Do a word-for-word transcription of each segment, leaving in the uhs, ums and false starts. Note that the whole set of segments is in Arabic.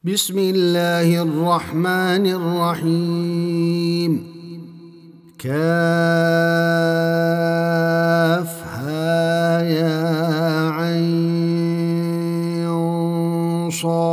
بسم الله الرحمن الرحيم. كافها يا عين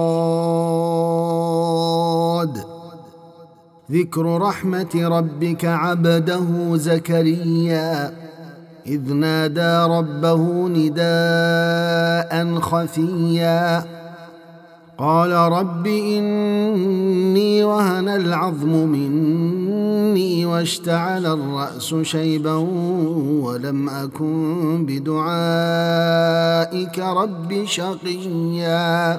صاد. ذكر رحمة ربك عبده زكريا إذ نادى ربه نداء خفيا قال رب إني وهن العظم مني واشتعل الرأس شيبا ولم أكن بدعائك رب شقيا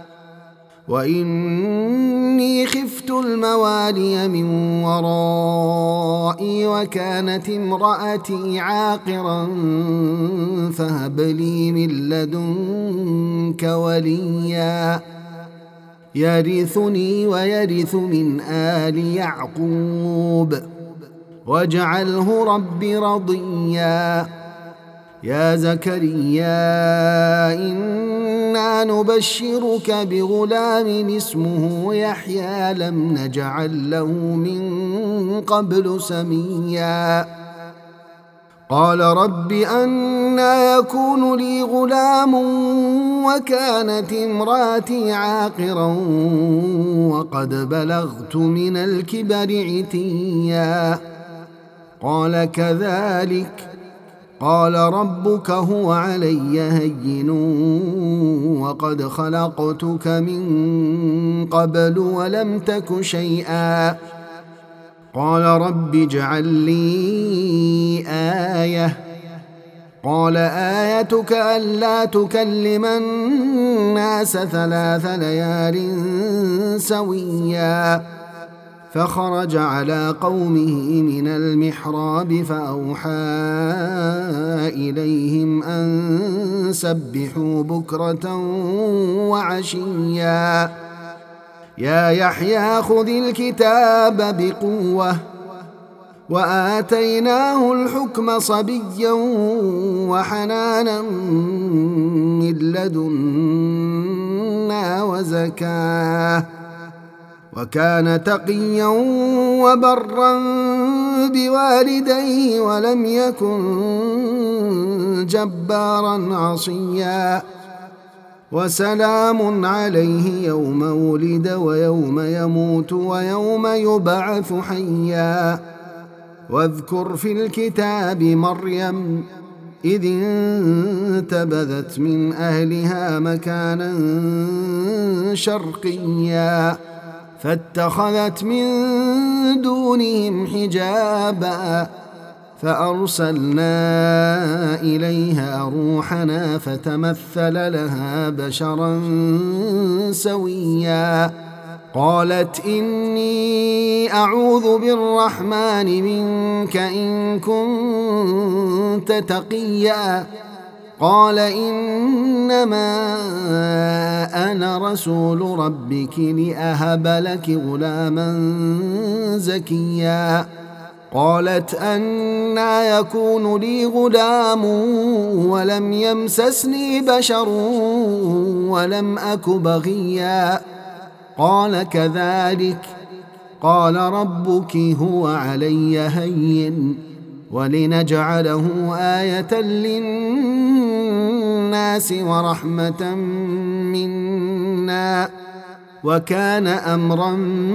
وإني خفت الموالي من ورائي وكانت امرأتي عاقرا فهب لي من لدنك وليا يرثني ويرث من آل يعقوب واجعله رب رضيا. يا زكريا إنا نبشرك بغلام اسمه يحيى لم نجعل له من قبل سميا قال رب أنى يكون لي غلام وكانت امراتي عاقرا وقد بلغت من الكبر عتيا قال كذلك قال ربك هو علي هين وقد خلقتك من قبل ولم تك شيئا قال رب اجعل لي آية قال آيتك ألا تكلم الناس ثلاث ليال سويا فخرج على قومه من المحراب فأوحى إليهم أن سبحوا بكرة وعشيا يا يحيى خذ الكتاب بقوة وآتيناه الحكم صبيا وحنانا من لدنا وزكاه وكان تقيا وبرا بوالديه ولم يكن جبارا عصيا وسلام عليه يوم ولد ويوم يموت ويوم يبعث حيا واذكر في الكتاب مريم إذ انتبذت من أهلها مكانا شرقيا فاتخذت من دونهم حجابا فأرسلنا إليها روحنا فتمثل لها بشرا سويا قالت إني أعوذ بالرحمن منك إن كنت تقيا قال إنما أنا رسول ربك لأهب لك غلاما زكيا قالت أنى يكون لي غلام ولم يمسسني بشر ولم أك بغيا قال كذلك قال ربك هو علي هين ولنجعله آية للناس ورحمة منا وكان أمرا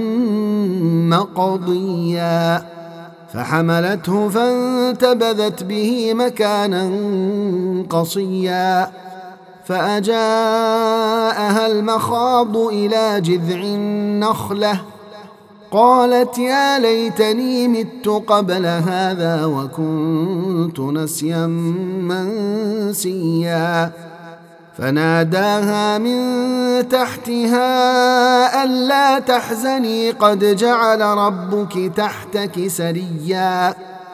مقضيا فحملته فانتبذت به مكانا قصيا فأجاءها المخاض إلى جذع النخلة قالت يا ليتني مت قبل هذا وكنت نسيا منسيا فناداها من تحتها ألا تحزني قد جعل ربك تحتك سريا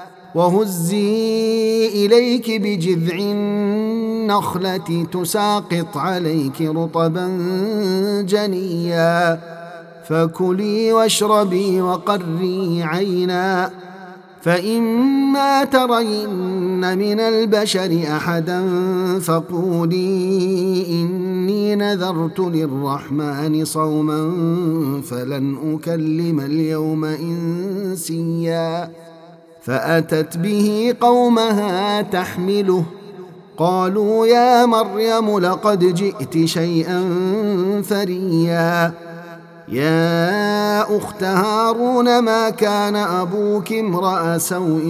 وهزي إليك بجذع النخلة تساقط عليك رطبا جنيا فكلي واشربي وقري عينا فإما ترين من البشر أحدا فقولي إني نذرت للرحمن صوما فلن أكلم اليوم إنسيا. فأتت به قومها تحمله قالوا يا مريم لقد جئت شيئا فريا. يا أخت هارون ما كان أبوك امرأ سوء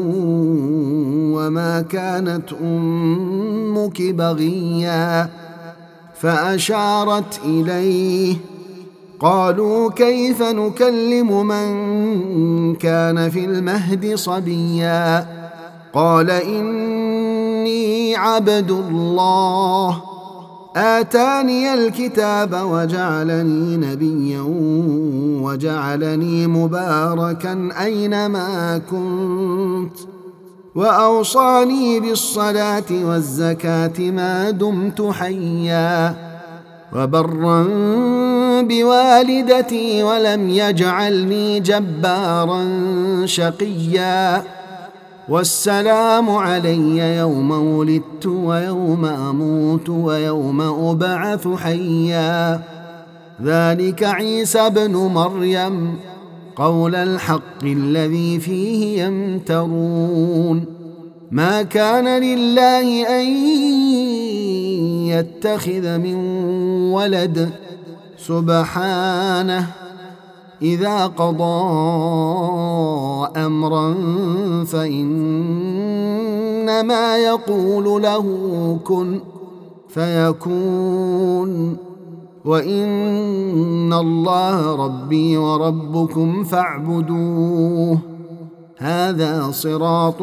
وما كانت أمك بغيا. فأشارت إليه قالوا كيف نكلم من كان في المهد صبيا. قال إني عبد الله آتاني الكتاب وجعلني نبيا وجعلني مباركا أينما كنت وأوصاني بالصلاة والزكاة ما دمت حيا وبرا بوالدتي ولم يجعلني جبارا شقيا. والسلام علي يوم ولدت ويوم أموت ويوم أبعث حيا. ذلك عيسى بن مريم قول الحق الذي فيه يمترون. ما كان لله أن يتخذ من ولد سبحانه إذا قضى أمرا فإنما يقول له كن فيكون. وإن الله ربي وربكم فاعبدوه هذا صراط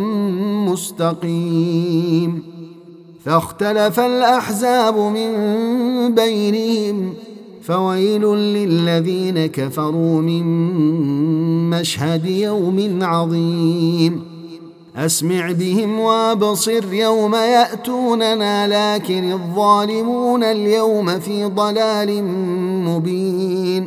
مستقيم. فاختلف الأحزاب من بينهم فويل للذين كفروا من مشهد يوم عظيم. أسمع بهم وابصر يوم يأتوننا لكن الظالمون اليوم في ضلال مبين.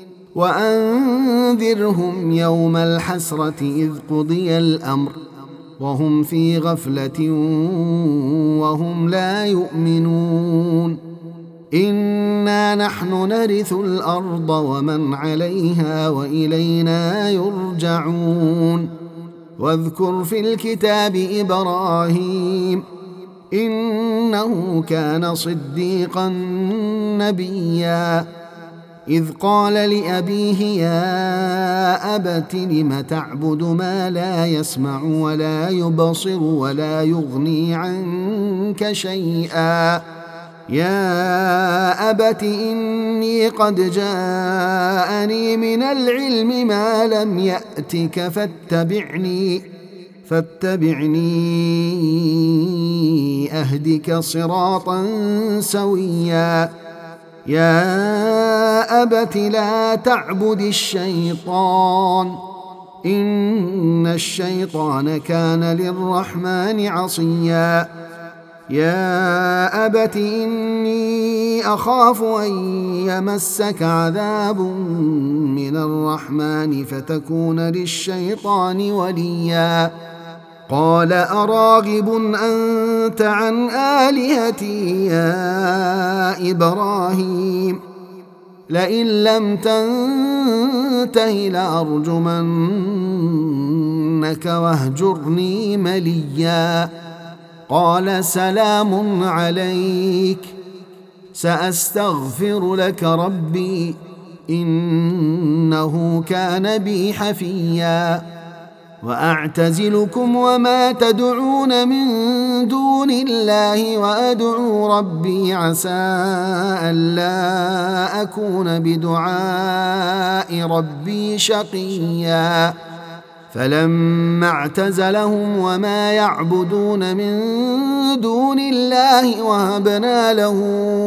وأنذرهم يوم الحسرة إذ قضي الأمر وهم في غفلة وهم لا يؤمنون. إنا نحن نرث الأرض ومن عليها وإلينا يرجعون. واذكر في الكتاب إبراهيم إنه كان صديقا نبيا. إذ قال لأبيه يا أبت لم تعبد ما لا يسمع ولا يبصر ولا يغني عنك شيئا. يا أبت إني قد جاءني من العلم ما لم يأتك فاتبعني فاتبعني أهدك صراطا سويا. يا أبت لا تعبد الشيطان إن الشيطان كان للرحمن عصيا. يا أبت إني أخاف أن يمسك عذاب من الرحمن فتكون للشيطان وليا. قال أراغب أنت عن آلهتي يا إبراهيم لئن لم تنته لأرجمنك واهجرني مليا. قال سلام عليك سأستغفر لك ربي إنه كان بي حفيا. وأعتزلكم وما تدعون من دون الله وأدعو ربي عسى ألا أكون بدعاء ربي شقيا. فلما اعتزلهم وما يعبدون من دون الله وهبنا له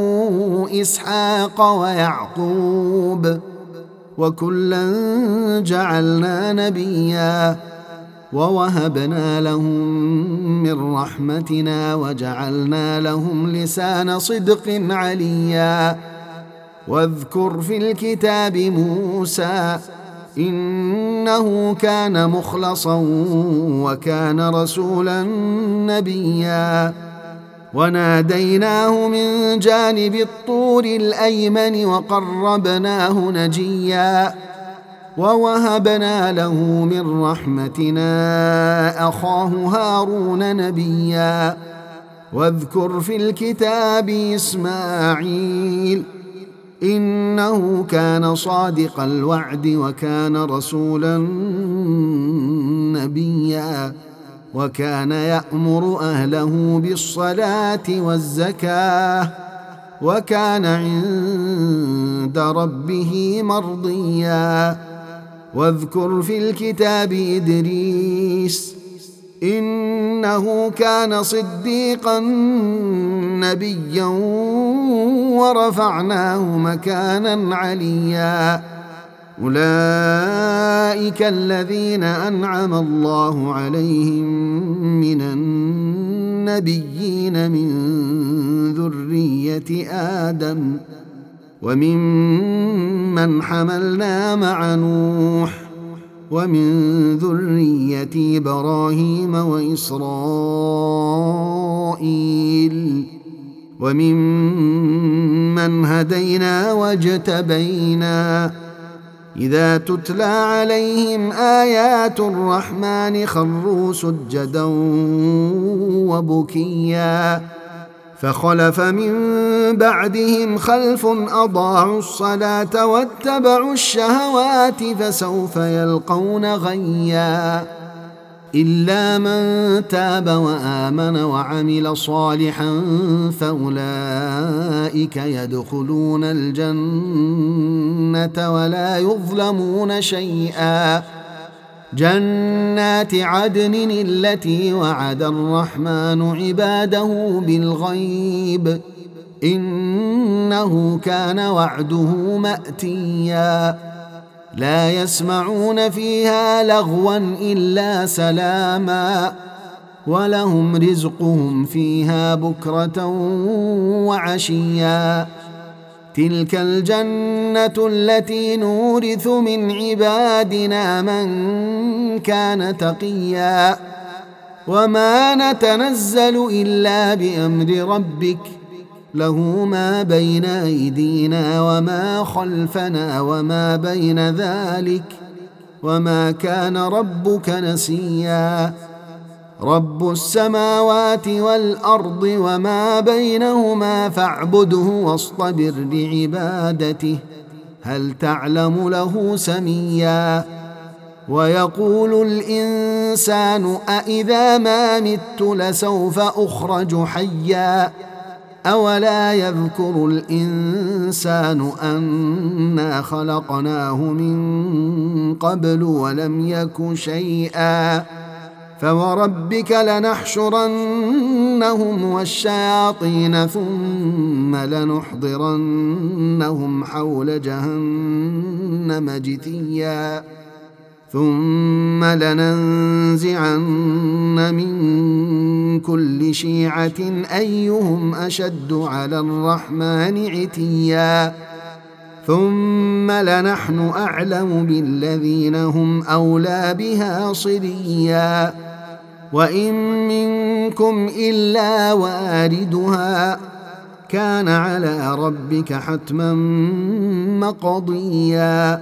إسحاق ويعقوب وكلا جعلنا نبيا. ووهبنا لهم من رحمتنا وجعلنا لهم لسان صدق عليا. واذكر في الكتاب موسى إنه كان مخلصا وكان رسولا نبيا وناديناه من جانب الطور الأيمن وقربناه نجيا ووهبنا له من رحمتنا أخاه هارون نبيا واذكر في الكتاب إسماعيل إنه كان صادق الوعد وكان رسولا نبيا وكان يأمر أهله بالصلاة والزكاة وكان عند ربه مرضيا واذكر في الكتاب إدريس إنه كان صديقا نبيا ورفعناه مكانا عليا أولئك الذين أنعم الله عليهم من النبيين من ذرية آدم وممن حملنا مع نوح ومن ذرية إبراهيم وإسرائيل وممن هدينا واجتبينا إذا تتلى عليهم آيات الرحمن خروا سجدا وبكيا فخلف من بعدهم خلف أضاعوا الصلاة واتبعوا الشهوات فسوف يلقون غيا إلا من تاب وآمن وعمل صالحا فأولئك يدخلون الجنة ولا يظلمون شيئا جنات عدن التي وعد الرحمن عباده بالغيب إنه كان وعده مأتيا لا يسمعون فيها لغوا إلا سلاما ولهم رزقهم فيها بكرة وعشيا تلك الجنة التي نورث من عبادنا من كان تقيا وما نتنزل إلا بأمر ربك له ما بين أيدينا وما خلفنا وما بين ذلك وما كان ربك نسيا رب السماوات والأرض وما بينهما فاعبده واصطبر لعبادته هل تعلم له سميا ويقول الإنسان أإذا ما مت لسوف أخرج حيا أولا يذكر الإنسان أنا خلقناه من قبل ولم يك شيئا فوربك لنحشرنهم والشياطين ثم لنحضرنهم حول جهنم جثيا ثم لننزعن من كل شيعة أيهم أشد على الرحمن عتيا ثم لنحن أعلم بالذين هم أولى بها صليا وإن منكم إلا واردها كان على ربك حتما مقضيا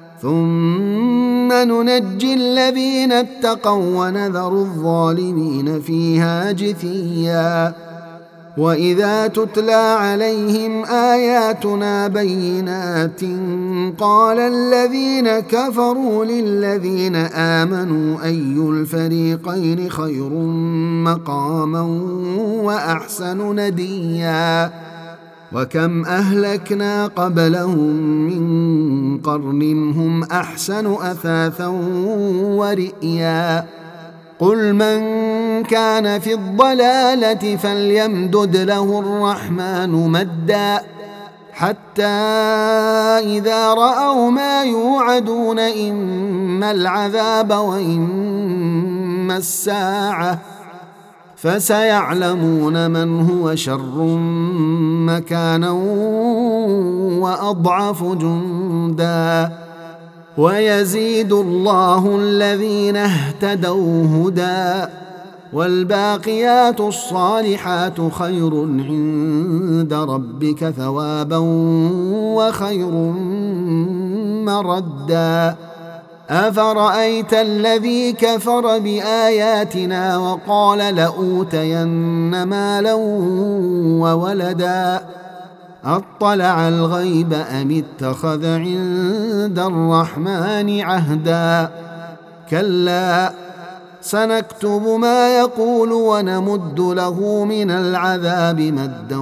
ثم ننجي الذين اتقوا ونذر الظالمين فيها جثيا وإذا تتلى عليهم آياتنا بينات قال الذين كفروا للذين آمنوا أي الفريقين خير مقاما وأحسن نديا وكم أهلكنا قبلهم من قرن هم أحسن أثاثا ورئيا قل من كان في الضلالة فليمدد له الرحمن مدا حتى إذا رأوا ما يوعدون إما العذاب وإما الساعة فسيعلمون من هو شر مكانا وأضعف جندا ويزيد الله الذين اهتدوا هدى والباقيات الصالحات خير عند ربك ثوابا وخير مردا أفرأيت الذي كفر بآياتنا وقال لأوتين مالا وولدا أطلع الغيب أم اتخذ عند الرحمن عهدا كلا سنكتب ما يقول ونمد له من العذاب مدا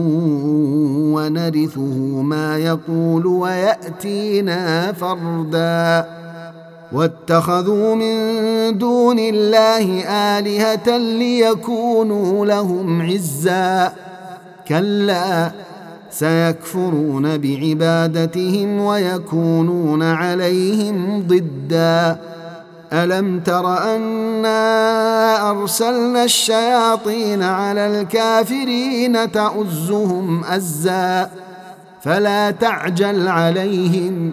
ونرثه ما يقول ويأتينا فردا واتخذوا من دون الله آلهة ليكونوا لهم عزا كلا سيكفرون بعبادتهم ويكونون عليهم ضدا ألم تر أنا أرسلنا الشياطين على الكافرين تؤزهم أزا فلا تعجل عليهم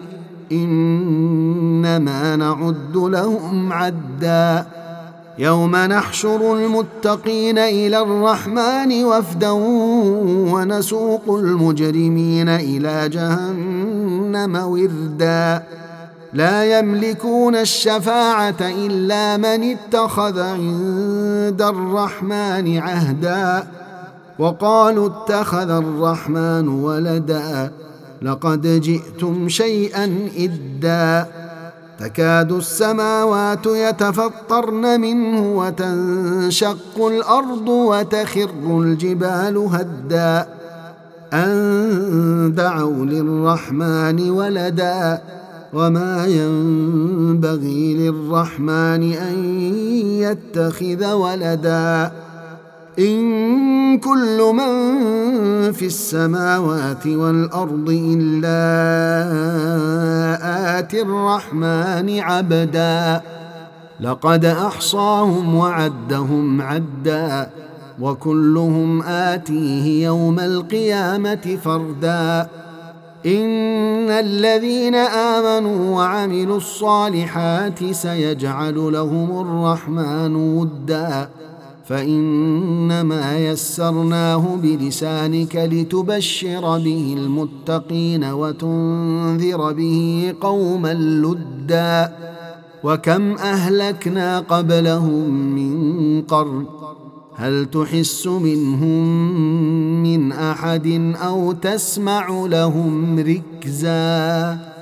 إنما نعد لهم عدا يوم نحشر المتقين إلى الرحمن وفدا ونسوق المجرمين إلى جهنم وردا لا يملكون الشفاعة إلا من اتخذ عند الرحمن عهدا وقالوا اتخذ الرحمن ولدا لقد جئتم شيئا إدا تكاد السماوات يتفطرن منه وتنشق الأرض وتخر الجبال هدا أن دعوا للرحمن ولدا وما ينبغي للرحمن أن يتخذ ولدا إن كل من في السماوات والأرض إلا آتي الرحمن عبدا لقد أحصاهم وعدهم عدا وكلهم آتيه يوم القيامة فردا إن الذين آمنوا وعملوا الصالحات سيجعل لهم الرحمن ودا فإنما يسرناه بلسانك لتبشر به المتقين وتنذر به قوما لدا وكم أهلكنا قبلهم من قرن هل تحس منهم من أحد أو تسمع لهم ركزا